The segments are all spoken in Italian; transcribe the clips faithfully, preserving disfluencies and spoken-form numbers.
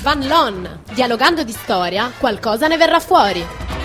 Van Loan. Dialogando di storia, qualcosa ne verrà fuori.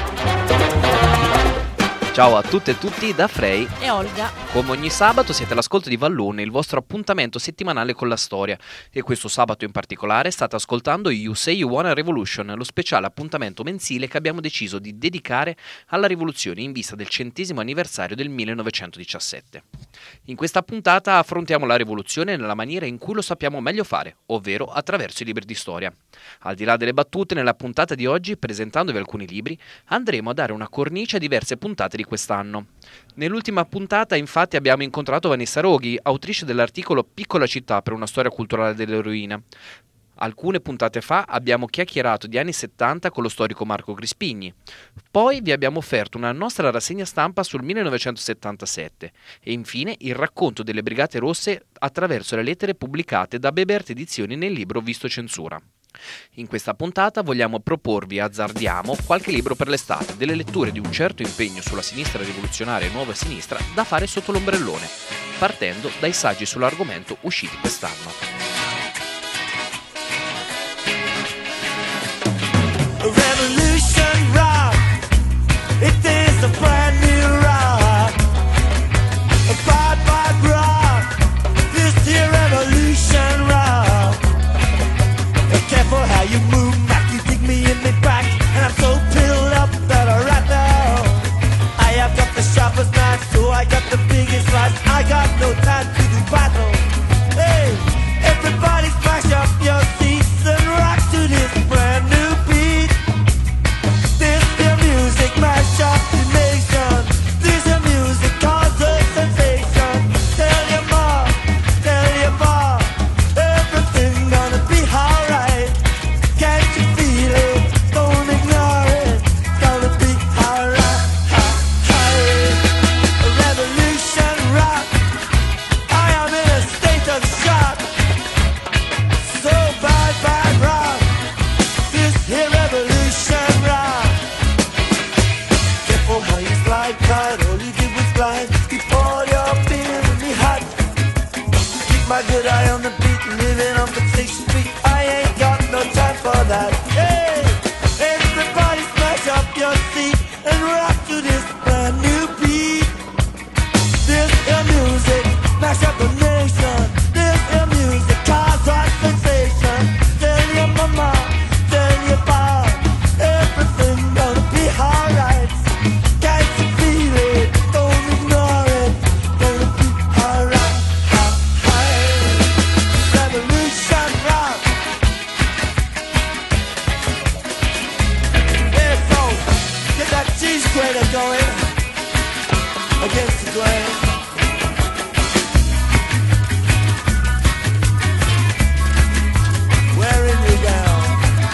Ciao a tutte e tutti da Frey e Olga. Come ogni sabato siete all'ascolto di Vallone, il vostro appuntamento settimanale con la storia. E questo sabato in particolare state ascoltando You Say You Want a Revolution, lo speciale appuntamento mensile che abbiamo deciso di dedicare alla rivoluzione in vista del centesimo anniversario del millenovecentodiciassette. In questa puntata affrontiamo la rivoluzione nella maniera in cui lo sappiamo meglio fare, ovvero attraverso i libri di storia. Al di là delle battute, nella puntata di oggi, presentandovi alcuni libri, andremo a dare una cornice a diverse puntate di quest'anno. Nell'ultima puntata, infatti, abbiamo incontrato Vanessa Roghi, autrice dell'articolo Piccola città per una storia culturale dell'eroina. Alcune puntate fa abbiamo chiacchierato di anni settanta con lo storico Marco Crispigni. Poi vi abbiamo offerto una nostra rassegna stampa sul millenovecentosettantasette e infine il racconto delle Brigate Rosse attraverso le lettere pubblicate da Bebert Edizioni nel libro Visto Censura. In questa puntata vogliamo proporvi, azzardiamo, qualche libro per l'estate, delle letture di un certo impegno sulla sinistra rivoluzionaria e nuova sinistra da fare sotto l'ombrellone, partendo dai saggi sull'argomento usciti quest'anno. Revolution rock, it is a brand new rock, a bad bad rock, this here revolution rock. Careful how you move, Mac, you dig me in the back, and I'm so filled up that I right now I have got the sharpest knife, so I got the biggest slice. I got no time to do battle. Hey, everybody smash up your seats and rock to this brand new beat. This your music mash up the nation. This your music cause a sensation. Tell your mom, tell your mom, everything gonna be alright. Can't you feel it? Don't ignore it. Gonna be alright. A revolution rock. I am in a state of shock. So bad, bad rock. This here revolution rock. Careful how you slide tight. All you did was glide. Keep all your fear in me hot. Keep my good eye on the beat. Living on Sixth Street. I ain't got no time for that. Hey, everybody smash up your seat and rock to this brand new beat. This is music, mash up the nation. This is music, cause a sensation. Tell your mama, tell your pop, everything gonna be alright. Can't you feel it? Don't ignore it. Gonna be alright. Revolution rock. Yeah, so get that cheese grater going against the grain. Wearing you down.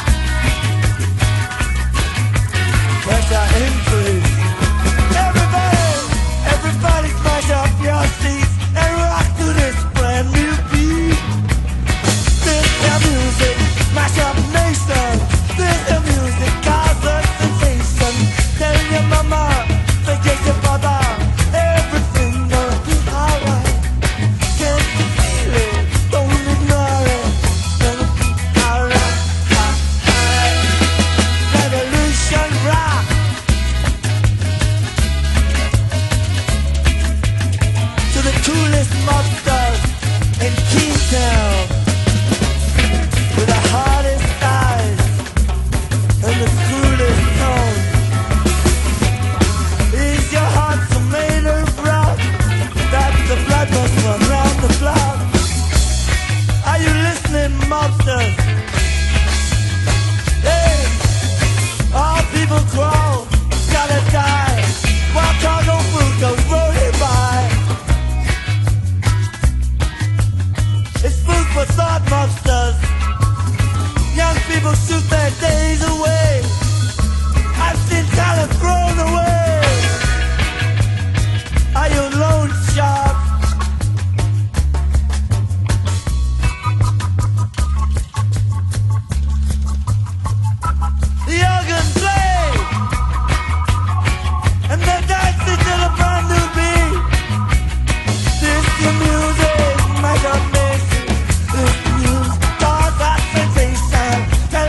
Pressure increase. Everybody, everybody smash up your seats and rock to this brand new beat. This is music, smash up nation. This is music, cause a sensation. Tell your mama, forget your father. Everything gonna be alright. Can't you feel it? Don't ignore it. Gonna be alright. Revolution rock. To the coolest mobsters in Kingstown, with the hardest eyes and the coolest tone. Is your heart so made of rock that the blood must run round the block? Are you listening, mobsters? Hey, all people crawl, gotta die. While cargo food goes rolling by. It's food for thought, mobsters. Young people shoot their days away. I've seen talent thrown away. Are you loan sharks? The organ play, and they're dancing to the brand new beat. This your music, my God, this is music, cause that sensation. Tell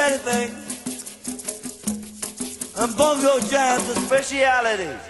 anything. And bongo jams a speciality.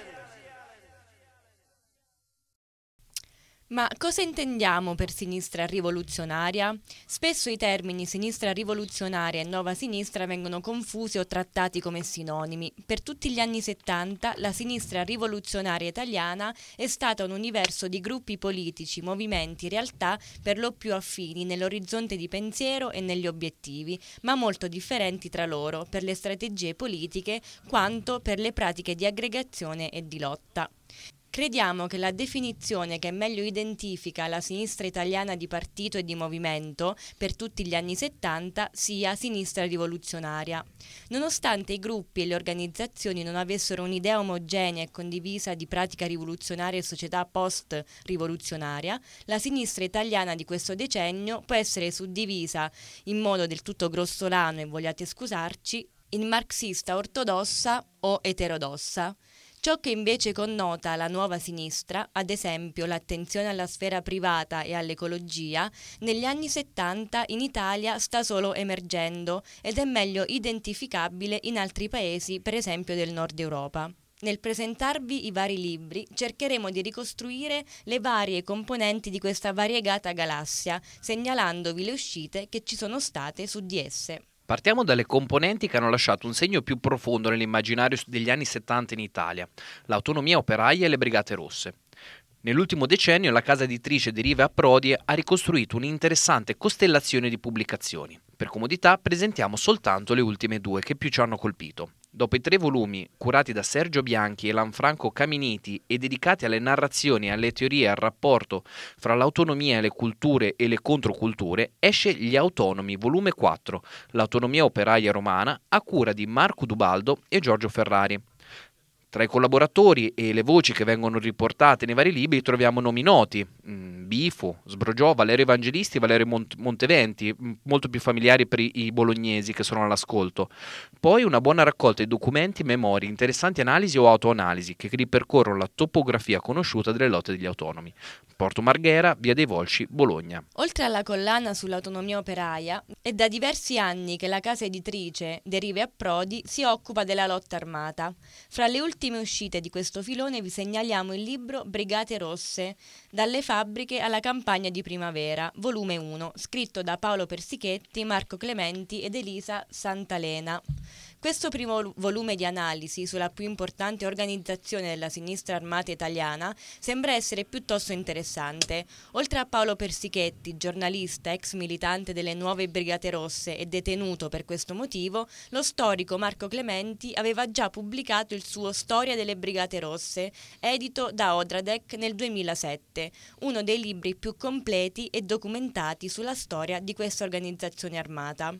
Ma cosa intendiamo per sinistra rivoluzionaria? Spesso i termini sinistra rivoluzionaria e nuova sinistra vengono confusi o trattati come sinonimi. Per tutti gli anni settanta la sinistra rivoluzionaria italiana è stata un universo di gruppi politici, movimenti, realtà per lo più affini nell'orizzonte di pensiero e negli obiettivi, ma molto differenti tra loro per le strategie politiche quanto per le pratiche di aggregazione e di lotta. Crediamo che la definizione che meglio identifica la sinistra italiana di partito e di movimento per tutti gli anni settanta sia sinistra rivoluzionaria. Nonostante i gruppi e le organizzazioni non avessero un'idea omogenea e condivisa di pratica rivoluzionaria e società post-rivoluzionaria, la sinistra italiana di questo decennio può essere suddivisa in modo del tutto grossolano, e vogliate scusarci, in marxista ortodossa o eterodossa. Ciò che invece connota la nuova sinistra, ad esempio l'attenzione alla sfera privata e all'ecologia, negli anni settanta in Italia sta solo emergendo ed è meglio identificabile in altri paesi, per esempio del Nord Europa. Nel presentarvi i vari libri cercheremo di ricostruire le varie componenti di questa variegata galassia, segnalandovi le uscite che ci sono state su di esse. Partiamo dalle componenti che hanno lasciato un segno più profondo nell'immaginario degli anni settanta in Italia: l'autonomia operaia e le Brigate Rosse. Nell'ultimo decennio la casa editrice di Rive Approdi ha ricostruito un'interessante costellazione di pubblicazioni. Per comodità presentiamo soltanto le ultime due che più ci hanno colpito. Dopo i tre volumi curati da Sergio Bianchi e Lanfranco Caminiti e dedicati alle narrazioni, alle teorie e al rapporto fra l'autonomia e le culture e le controculture, esce Gli Autonomi, volume quattro, l'autonomia operaia romana, a cura di Marco Dubaldo e Giorgio Ferrari. Tra i collaboratori e le voci che vengono riportate nei vari libri troviamo nomi noti: mm, Bifo, Sbrogiò, Valerio Evangelisti, Valerio Mont- Monteventi, molto più familiari per i-, i bolognesi che sono all'ascolto. Poi una buona raccolta di documenti, memorie, interessanti analisi o autoanalisi che ripercorrono la topografia conosciuta delle lotte degli autonomi. Porto Marghera, Via dei Volsci, Bologna. Oltre alla collana sull'autonomia operaia, è da diversi anni che la casa editrice De Rive Approdi si occupa della lotta armata. Fra le ultime uscite di questo filone vi segnaliamo il libro Brigate Rosse, dalle fabbriche alla campagna di primavera, volume uno, scritto da Paolo Persichetti, Marco Clementi ed Elisa Santalena. Questo primo volume di analisi sulla più importante organizzazione della sinistra armata italiana sembra essere piuttosto interessante. Oltre a Paolo Persichetti, giornalista, ex militante delle Nuove Brigate Rosse e detenuto per questo motivo, lo storico Marco Clementi aveva già pubblicato il suo Storia delle Brigate Rosse, edito da Odradek nel duemilasette, uno dei libri più completi e documentati sulla storia di questa organizzazione armata.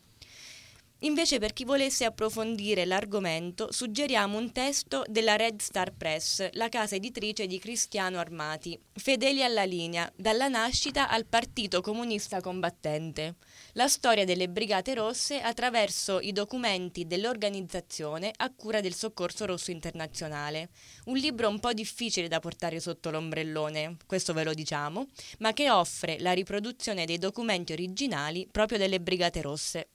Invece, per chi volesse approfondire l'argomento, suggeriamo un testo della Red Star Press, la casa editrice di Cristiano Armati, Fedeli alla linea, dalla nascita al Partito Comunista Combattente. La storia delle Brigate Rosse attraverso i documenti dell'organizzazione a cura del Soccorso Rosso Internazionale. Un libro un po' difficile da portare sotto l'ombrellone, questo ve lo diciamo, ma che offre la riproduzione dei documenti originali proprio delle Brigate Rosse.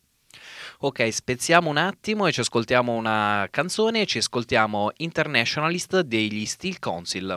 Ok, spezziamo un attimo e ci ascoltiamo una canzone e ci ascoltiamo Internationalist degli Steel Council.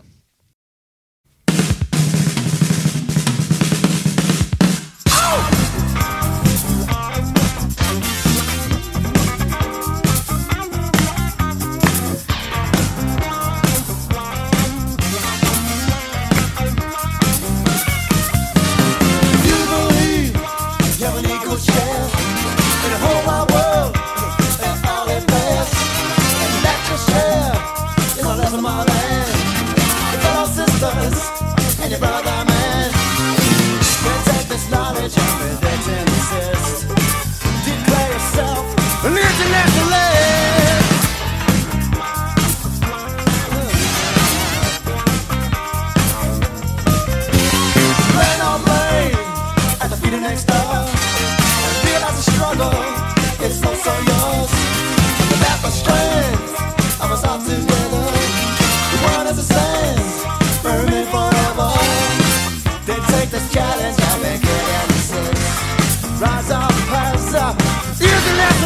Rise up, pass up, here's the last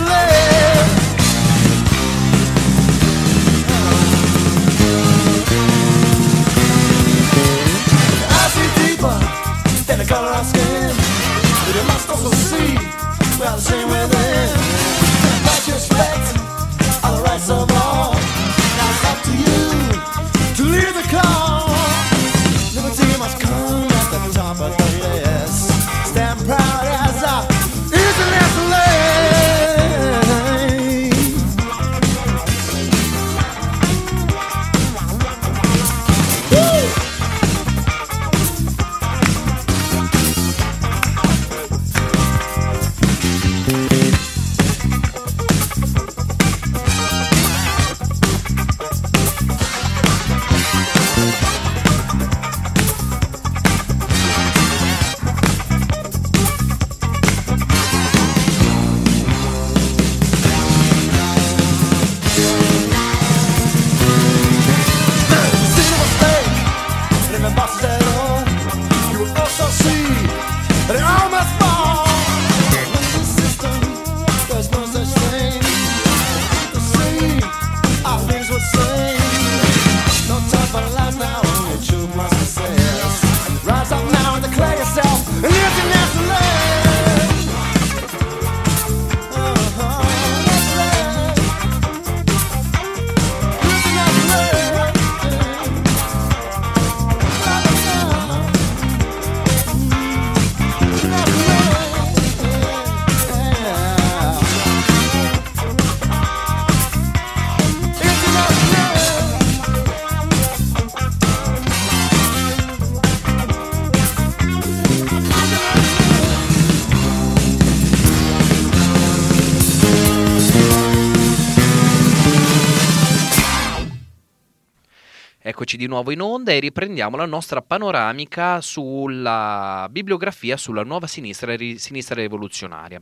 Eccoci di nuovo in onda e riprendiamo la nostra panoramica sulla bibliografia sulla nuova sinistra, ri, sinistra rivoluzionaria.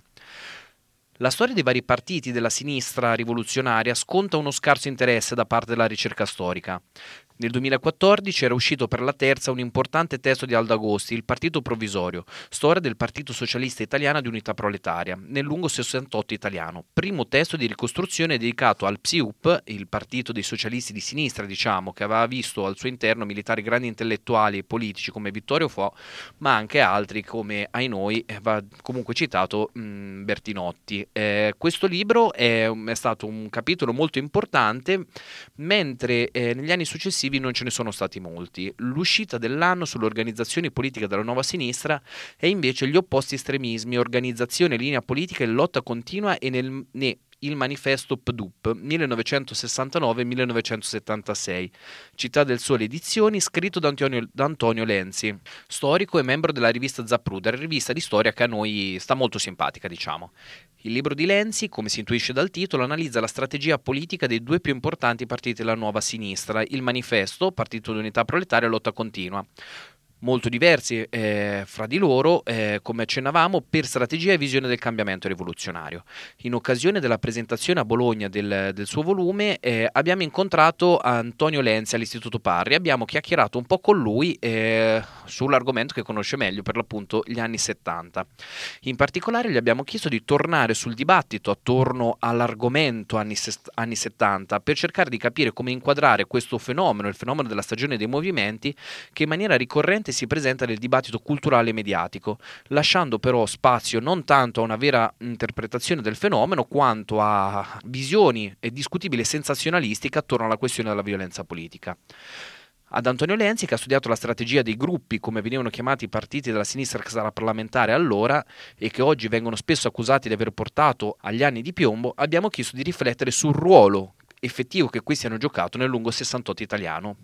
La storia dei vari partiti della sinistra rivoluzionaria sconta uno scarso interesse da parte della ricerca storica. Nel duemilaquattordici era uscito per la terza un importante testo di Aldo Agosti, Il Partito Provvisorio, storia del Partito Socialista Italiano di Unità Proletaria, nel lungo sessantotto italiano, primo testo di ricostruzione dedicato al P S I U P, il partito dei socialisti di sinistra, diciamo, che aveva visto al suo interno militari grandi intellettuali e politici come Vittorio Fo, ma anche altri come, ai noi, va comunque citato mh, Bertinotti. Eh, questo libro è, è stato un capitolo molto importante, mentre eh, negli anni successivi non ce ne sono stati molti. L'uscita dell'anno sull'organizzazione politica della nuova sinistra è invece Gli opposti estremismi, organizzazione, linea politica e lotta continua e nel, ne, il manifesto P D U P millenovecentosessantanove millenovecentosettantasei, Città del Sole Edizioni, scritto da Antonio, da Antonio Lenzi, storico e membro della rivista Zapruder, rivista di storia che a noi sta molto simpatica, diciamo. Il libro di Lenzi, come si intuisce dal titolo, analizza la strategia politica dei due più importanti partiti della nuova sinistra, il manifesto, Partito d'Unità Proletaria e Lotta Continua. Molto diversi eh, fra di loro, eh, come accennavamo, per strategia e visione del cambiamento rivoluzionario. In occasione della presentazione a Bologna del, del suo volume eh, abbiamo incontrato Antonio Lenzi all'Istituto Parri, abbiamo chiacchierato un po' con lui eh, sull'argomento che conosce meglio, per l'appunto gli anni settanta. In particolare gli abbiamo chiesto di tornare sul dibattito attorno all'argomento anni, anni settanta per cercare di capire come inquadrare questo fenomeno, il fenomeno della stagione dei movimenti, che in maniera ricorrente si presenta nel dibattito culturale e mediatico, lasciando però spazio non tanto a una vera interpretazione del fenomeno quanto a visioni e discutibili sensazionalistiche attorno alla questione della violenza politica. Ad Antonio Lenzi, che ha studiato la strategia dei gruppi, come venivano chiamati i partiti della sinistra parlamentare allora e che oggi vengono spesso accusati di aver portato agli anni di piombo, abbiamo chiesto di riflettere sul ruolo effettivo che questi hanno giocato nel lungo sessantotto italiano.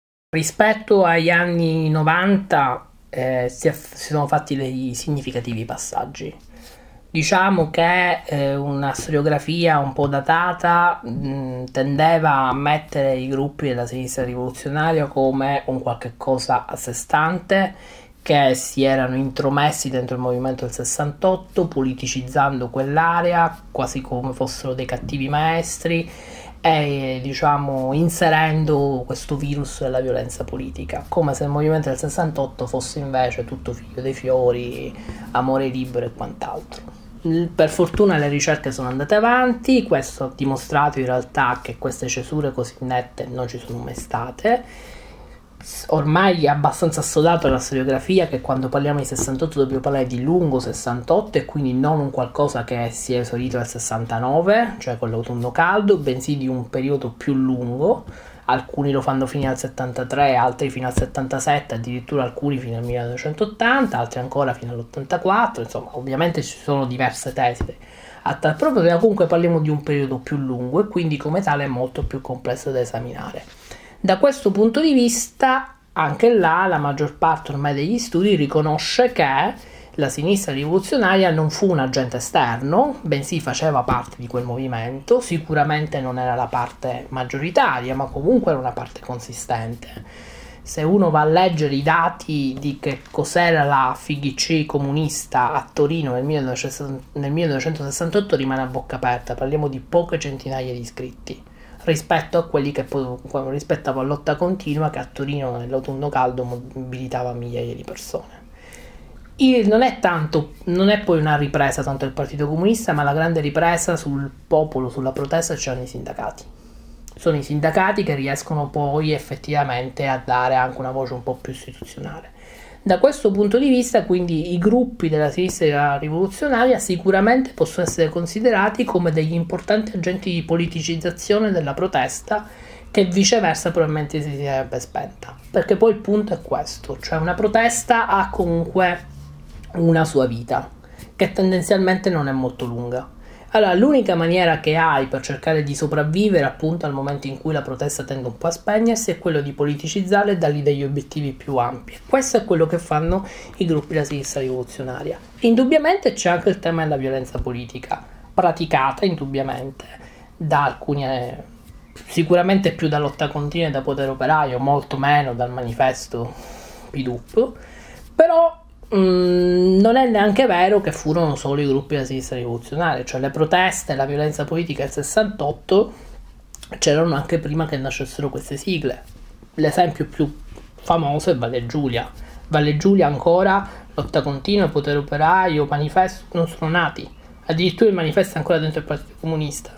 Rispetto agli anni novanta eh, si, aff- si sono fatti dei significativi passaggi. Diciamo che eh, una storiografia un po' datata mh, tendeva a mettere i gruppi della sinistra rivoluzionaria come un qualche cosa a sé stante, che si erano intromessi dentro il movimento del sessantotto, politicizzando quell'area quasi come fossero dei cattivi maestri e diciamo inserendo questo virus della violenza politica, come se il movimento del sessantotto fosse invece tutto figlio dei fiori, amore libero e quant'altro. Per fortuna le ricerche sono andate avanti, questo ha dimostrato in realtà che queste cesure così nette non ci sono mai state. Ormai è abbastanza assodato la storiografia che quando parliamo di sessantotto dobbiamo parlare di lungo sessantotto e quindi non un qualcosa che si è esaurito nel sessantanove, cioè con l'autunno caldo, bensì di un periodo più lungo. Alcuni lo fanno fino al settantatré, altri fino al settantasette, addirittura alcuni fino al millenovecentottanta, altri ancora fino all'ottantaquattro, insomma ovviamente ci sono diverse tesi a tal proposito, comunque parliamo di un periodo più lungo e quindi come tale è molto più complesso da esaminare. Da questo punto di vista, anche là, la maggior parte ormai degli studi riconosce che la sinistra rivoluzionaria non fu un agente esterno, bensì faceva parte di quel movimento, sicuramente non era la parte maggioritaria, ma comunque era una parte consistente. Se uno va a leggere i dati di che cos'era la F I G C comunista a Torino nel millenovecentosessantotto rimane a bocca aperta, parliamo di poche centinaia di iscritti rispetto a quelli che poi rispetto alla lotta continua che a Torino nell'autunno caldo mobilitava migliaia di persone. Il, non è tanto, non è poi una ripresa tanto del Partito Comunista, ma la grande ripresa sul popolo, sulla protesta c'erano i sindacati. Sono i sindacati che riescono poi effettivamente a dare anche una voce un po' più istituzionale. Da questo punto di vista, quindi, i gruppi della sinistra rivoluzionaria sicuramente possono essere considerati come degli importanti agenti di politicizzazione della protesta, che viceversa probabilmente si sarebbe spenta. Perché poi il punto è questo, cioè una protesta ha comunque una sua vita, che tendenzialmente non è molto lunga. Allora, l'unica maniera che hai per cercare di sopravvivere appunto al momento in cui la protesta tende un po' a spegnersi è quello di politicizzare e dargli degli obiettivi più ampi. Questo è quello che fanno i gruppi della sinistra rivoluzionaria. Indubbiamente c'è anche il tema della violenza politica, praticata indubbiamente da alcuni sicuramente più da lotta continua e da potere operaio, molto meno dal manifesto P D U P, però mh, non è neanche vero che furono solo i gruppi della sinistra rivoluzionaria, cioè le proteste e la violenza politica del sessantotto c'erano anche prima che nascessero queste sigle. L'esempio più famoso è Valle Giulia. Valle Giulia ancora, lotta continua, potere operaio, manifesto, non sono nati. Addirittura il manifesto è ancora dentro il Partito Comunista.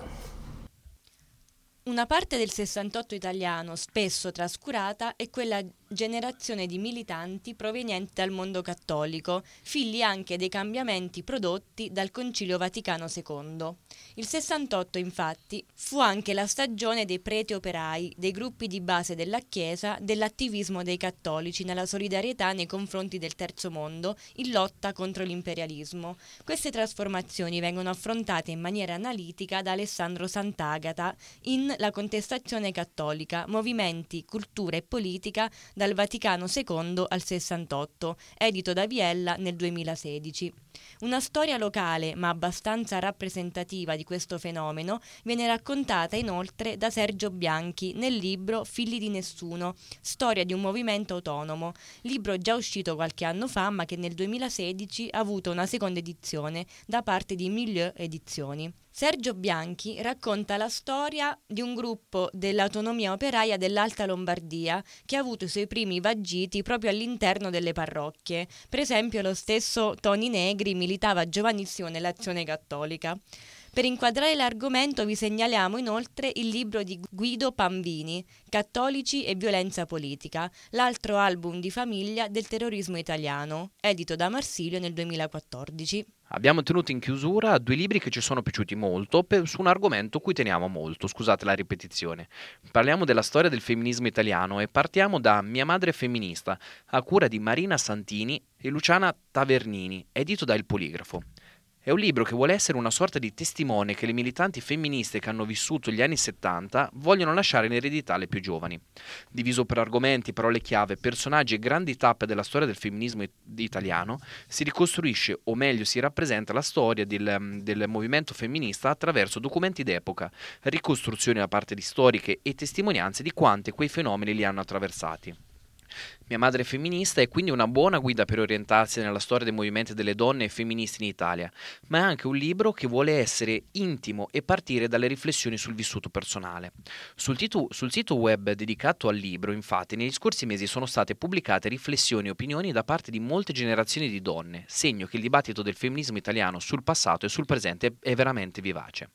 Una parte del sessantotto italiano, spesso trascurata, è quella generazione di militanti provenienti dal mondo cattolico, figli anche dei cambiamenti prodotti dal Concilio Vaticano secondo. Il sessantotto, infatti, fu anche la stagione dei preti operai, dei gruppi di base della Chiesa, dell'attivismo dei cattolici nella solidarietà nei confronti del Terzo Mondo, in lotta contro l'imperialismo. Queste trasformazioni vengono affrontate in maniera analitica da Alessandro Sant'Agata in La contestazione cattolica, movimenti, cultura e politica dal Vaticano secondo al sessantotto, edito da Biella nel duemilasedici. Una storia locale, ma abbastanza rappresentativa di questo fenomeno, viene raccontata inoltre da Sergio Bianchi nel libro Figli di Nessuno, storia di un movimento autonomo, libro già uscito qualche anno fa ma che nel duemilasedici ha avuto una seconda edizione da parte di Milieu Edizioni. Sergio Bianchi racconta la storia di un gruppo dell'autonomia operaia dell'Alta Lombardia che ha avuto i suoi primi vagiti proprio all'interno delle parrocchie. Per esempio lo stesso Toni Negri militava giovanissimo nell'Azione Cattolica. Per inquadrare l'argomento vi segnaliamo inoltre il libro di Guido Pambini, Cattolici e violenza politica, l'altro album di famiglia del terrorismo italiano, edito da Marsilio nel duemilaquattordici. Abbiamo tenuto in chiusura due libri che ci sono piaciuti molto per, su un argomento cui teniamo molto, scusate la ripetizione. Parliamo della storia del femminismo italiano e partiamo da Mia madre è femminista, a cura di Marina Santini e Luciana Tavernini, edito da Il Poligrafo. È un libro che vuole essere una sorta di testimone che le militanti femministe che hanno vissuto gli anni settanta vogliono lasciare in eredità alle più giovani. Diviso per argomenti, parole chiave, personaggi e grandi tappe della storia del femminismo it- italiano, si ricostruisce, o meglio si rappresenta la storia del, del movimento femminista attraverso documenti d'epoca, ricostruzioni da parte di storiche e testimonianze di quante quei fenomeni li hanno attraversati. Mia madre è femminista è quindi una buona guida per orientarsi nella storia dei movimenti delle donne e femministi in Italia, ma è anche un libro che vuole essere intimo e partire dalle riflessioni sul vissuto personale. Sul, titu- sul sito web dedicato al libro, infatti, negli scorsi mesi sono state pubblicate riflessioni e opinioni da parte di molte generazioni di donne, segno che il dibattito del femminismo italiano sul passato e sul presente è veramente vivace.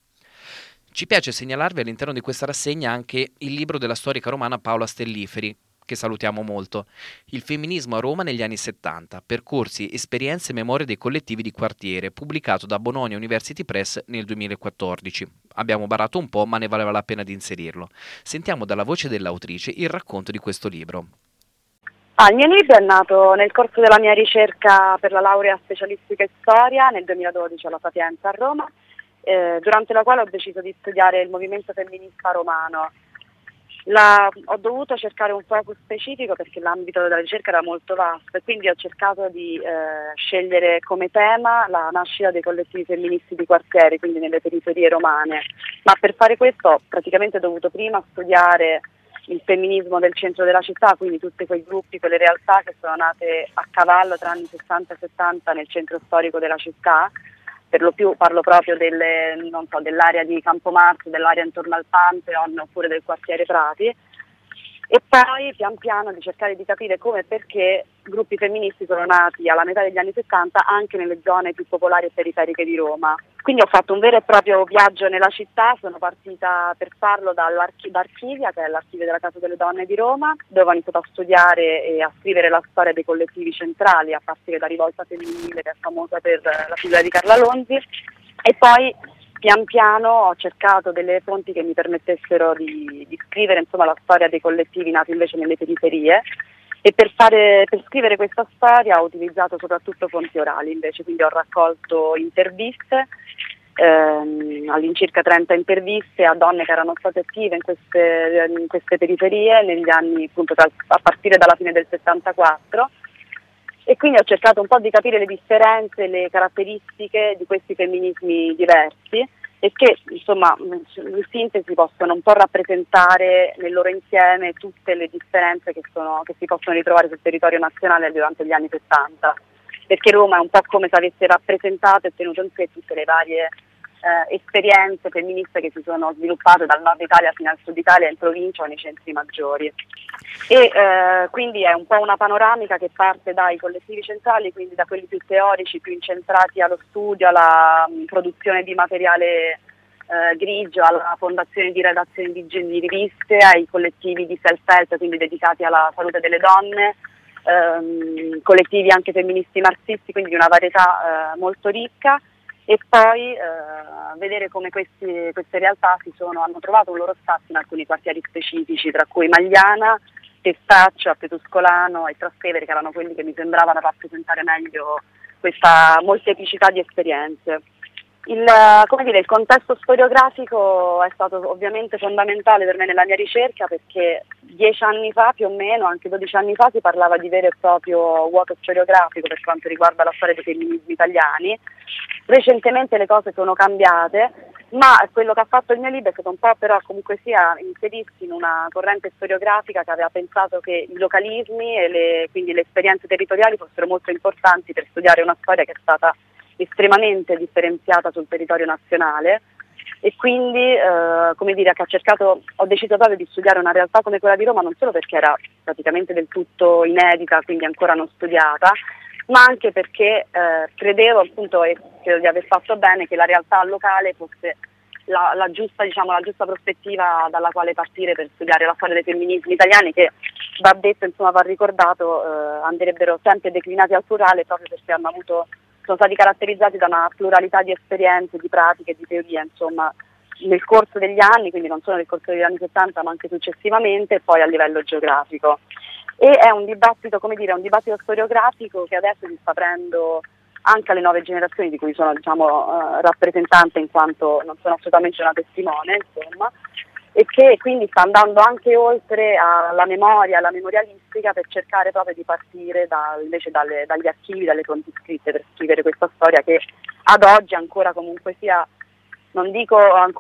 Ci piace segnalarvi all'interno di questa rassegna anche il libro della storica romana Paola Stelliferi, che salutiamo molto, Il femminismo a Roma negli anni settanta, percorsi, esperienze e memorie dei collettivi di quartiere, pubblicato da Bologna University Press nel duemilaquattordici. Abbiamo barato un po', ma ne valeva la pena di inserirlo. Sentiamo dalla voce dell'autrice il racconto di questo libro. Ah, il mio libro è nato nel corso della mia ricerca per la laurea specialistica in storia nel duemiladodici alla Sapienza a Roma, eh, durante la quale ho deciso di studiare il movimento femminista romano. La, ho dovuto cercare un focus specifico perché l'ambito della ricerca era molto vasto e quindi ho cercato di eh, scegliere come tema la nascita dei collettivi femministi di quartiere, quindi nelle periferie romane, ma per fare questo ho praticamente dovuto prima studiare il femminismo del centro della città, quindi tutti quei gruppi, quelle realtà che sono nate a cavallo tra anni sessanta e settanta nel centro storico della città. Per lo più parlo proprio delle, non so, dell'area di Campomarzo, dell'area intorno al Pantheon oppure del quartiere Prati, e poi pian piano di cercare di capire come e perché gruppi femministi sono nati alla metà degli anni settanta anche nelle zone più popolari e periferiche di Roma. Quindi ho fatto un vero e proprio viaggio nella città, sono partita per farlo dall'Archivia, che è l'archivio della Casa delle Donne di Roma, dove ho iniziato a studiare e a scrivere la storia dei collettivi centrali, a partire da Rivolta Femminile, che è famosa per la figura di Carla Lonzi, e poi pian piano ho cercato delle fonti che mi permettessero di, di scrivere insomma la storia dei collettivi nati invece nelle periferie, e per, fare, per scrivere questa storia ho utilizzato soprattutto fonti orali invece, quindi ho raccolto interviste, ehm, all'incirca trenta interviste a donne che erano state attive in queste, in queste periferie negli anni appunto a partire dalla fine del settantaquattro, e quindi ho cercato un po' di capire le differenze, le caratteristiche di questi femminismi diversi, e che insomma in sintesi possono un po' rappresentare nel loro insieme tutte le differenze che, sono, che si possono ritrovare sul territorio nazionale durante gli anni settanta, perché Roma è un po' come se avesse rappresentato e tenuto in sé tutte le varie eh, esperienze femministe che si sono sviluppate dal nord Italia fino al sud Italia, in provincia o nei centri maggiori. E eh, quindi è un po' una panoramica che parte dai collettivi centrali, quindi da quelli più teorici, più incentrati allo studio, alla mh, produzione di materiale eh, grigio, alla fondazione di redazioni di, di riviste, ai collettivi di self-help, quindi dedicati alla salute delle donne, ehm, collettivi anche femministi marxisti, quindi di una varietà eh, molto ricca, e poi eh, vedere come questi, queste realtà si sono, hanno trovato un loro spazio in alcuni quartieri specifici, tra cui Magliana, Testaccio, Petuscolano e Trastevere, che erano quelli che mi sembravano rappresentare meglio questa molteplicità di esperienze. Il, come dire, il contesto storiografico è stato ovviamente fondamentale per me nella mia ricerca, perché dieci anni fa più o meno, anche dodici anni fa, si parlava di vero e proprio vuoto storiografico per quanto riguarda la storia dei femminismi italiani. Recentemente le cose sono cambiate, ma quello che ha fatto il mio libro è stato un po' però comunque sia inserirsi in una corrente storiografica che aveva pensato che i localismi e le, quindi le esperienze territoriali fossero molto importanti per studiare una storia che è stata estremamente differenziata sul territorio nazionale, e quindi eh, come dire, che ha cercato, ho deciso proprio di studiare una realtà come quella di Roma, non solo perché era praticamente del tutto inedita, quindi ancora non studiata, ma anche perché eh, credevo appunto, e credo di aver fatto bene, che la realtà locale fosse la, la giusta, diciamo, la giusta prospettiva dalla quale partire per studiare la storia dei femminismi italiani, che va detto, insomma, va ricordato, eh, andrebbero sempre declinati al plurale proprio perché hanno avuto sono stati caratterizzati da una pluralità di esperienze, di pratiche, di teorie, insomma, nel corso degli anni, quindi non solo nel corso degli anni settanta, ma anche successivamente, e poi a livello geografico. E è un dibattito, come dire, un dibattito storiografico che adesso si sta aprendo anche alle nuove generazioni, di cui sono, diciamo, uh, rappresentante, in quanto non sono assolutamente una testimone, insomma, e che quindi sta andando anche oltre alla memoria, alla memorialistica, per cercare proprio di partire da, invece dalle, dagli archivi, dalle fonti scritte, per scrivere questa storia che ad oggi ancora comunque sia, non dico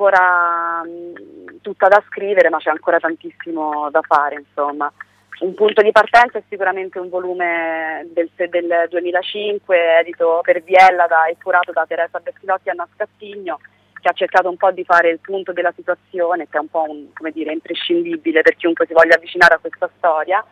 ancora mh, tutta da scrivere, ma c'è ancora tantissimo da fare, insomma. Un punto di partenza è sicuramente un volume del, del duemilacinque, edito per Biella da, e curato da Teresa Bertilotti e Anna Scattigno, che ha cercato un po' di fare il punto della situazione, che è un po' un, come dire, imprescindibile per chiunque si voglia avvicinare a questa storia.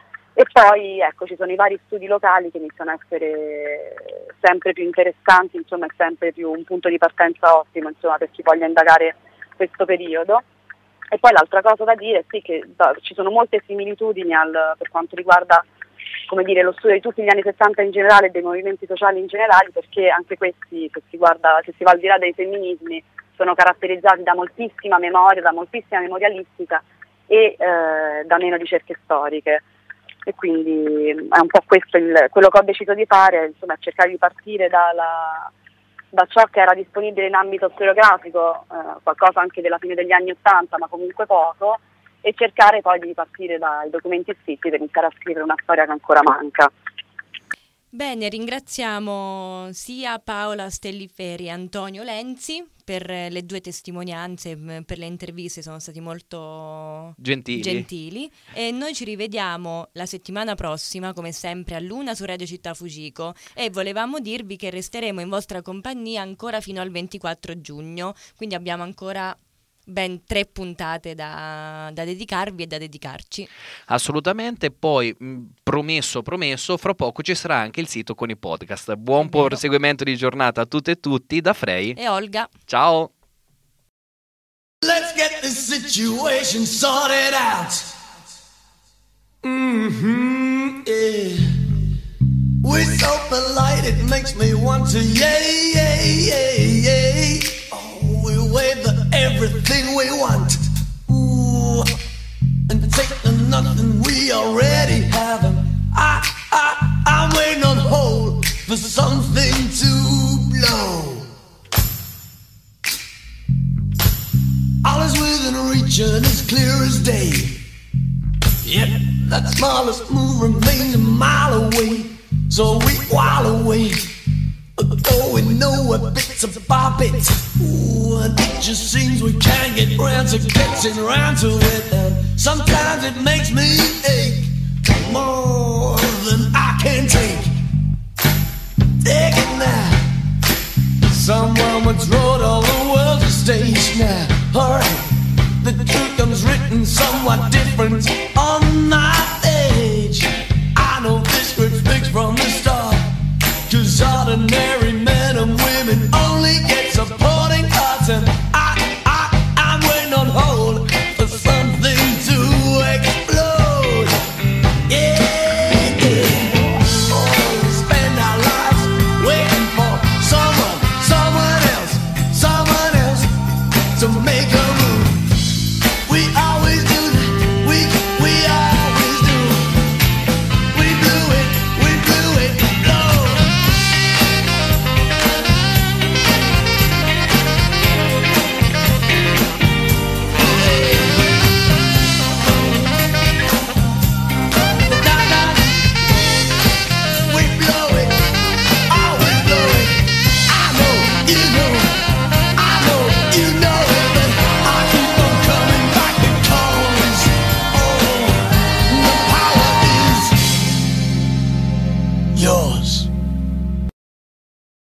E poi ecco, ci sono i vari studi locali che iniziano a essere sempre più interessanti, insomma, è sempre più un punto di partenza ottimo, insomma, per chi voglia indagare questo periodo. E poi l'altra cosa da dire è sì che da, ci sono molte similitudini al, per quanto riguarda, come dire, lo studio di tutti gli anni settanta in generale e dei movimenti sociali in generale, perché anche questi, se si guarda, se si va al di là dei femminismi, sono caratterizzati da moltissima memoria, da moltissima memorialistica e eh, da meno ricerche storiche. E quindi è un po' questo il, quello che ho deciso di fare, insomma, cercare di partire dalla, da ciò che era disponibile in ambito storiografico, eh, qualcosa anche della fine degli anni Ottanta, ma comunque poco, e cercare poi di partire dai documenti scritti per iniziare a scrivere una storia che ancora manca. Bene, ringraziamo sia Paola Stelliferi e Antonio Lenzi per le due testimonianze, per le interviste, sono stati molto gentili. gentili. E noi ci rivediamo la settimana prossima, come sempre, a Luna su Radio Città Fucico, e volevamo dirvi che resteremo in vostra compagnia ancora fino al ventiquattro giugno, quindi abbiamo ancora ben tre puntate da, da dedicarvi e da dedicarci. Assolutamente. Poi mh, promesso promesso fra poco ci sarà anche il sito con i podcast. Buon proseguimento di giornata a tutte e tutti da Frey e Olga. Ciao. Let's get this situation sorted out. Mm-hmm, yeah. We're so polite it makes me want to yay, yay, yay, yay. We wave the everything we want, ooh, and take the nothing we already have. I, I, I'm waiting on hold for something to blow. All is within reach and as clear as day. Yet that smallest move remains a mile away, so we while away. oh, we know a bits about it. Ooh, and it just seems we can't get round to getting round to it. And sometimes it makes me ache more than I can take. Take it now. Someone once wrote all the world's a stage now. Alright, the truth comes written somewhat different on my page. I know this script's fixed from the start, 'cause ordinary men and women only get supporting parts. And I, I, I'm waiting on hold for something to explode. Yeah, yeah. Oh, we spend our lives waiting for someone, someone else, someone else to make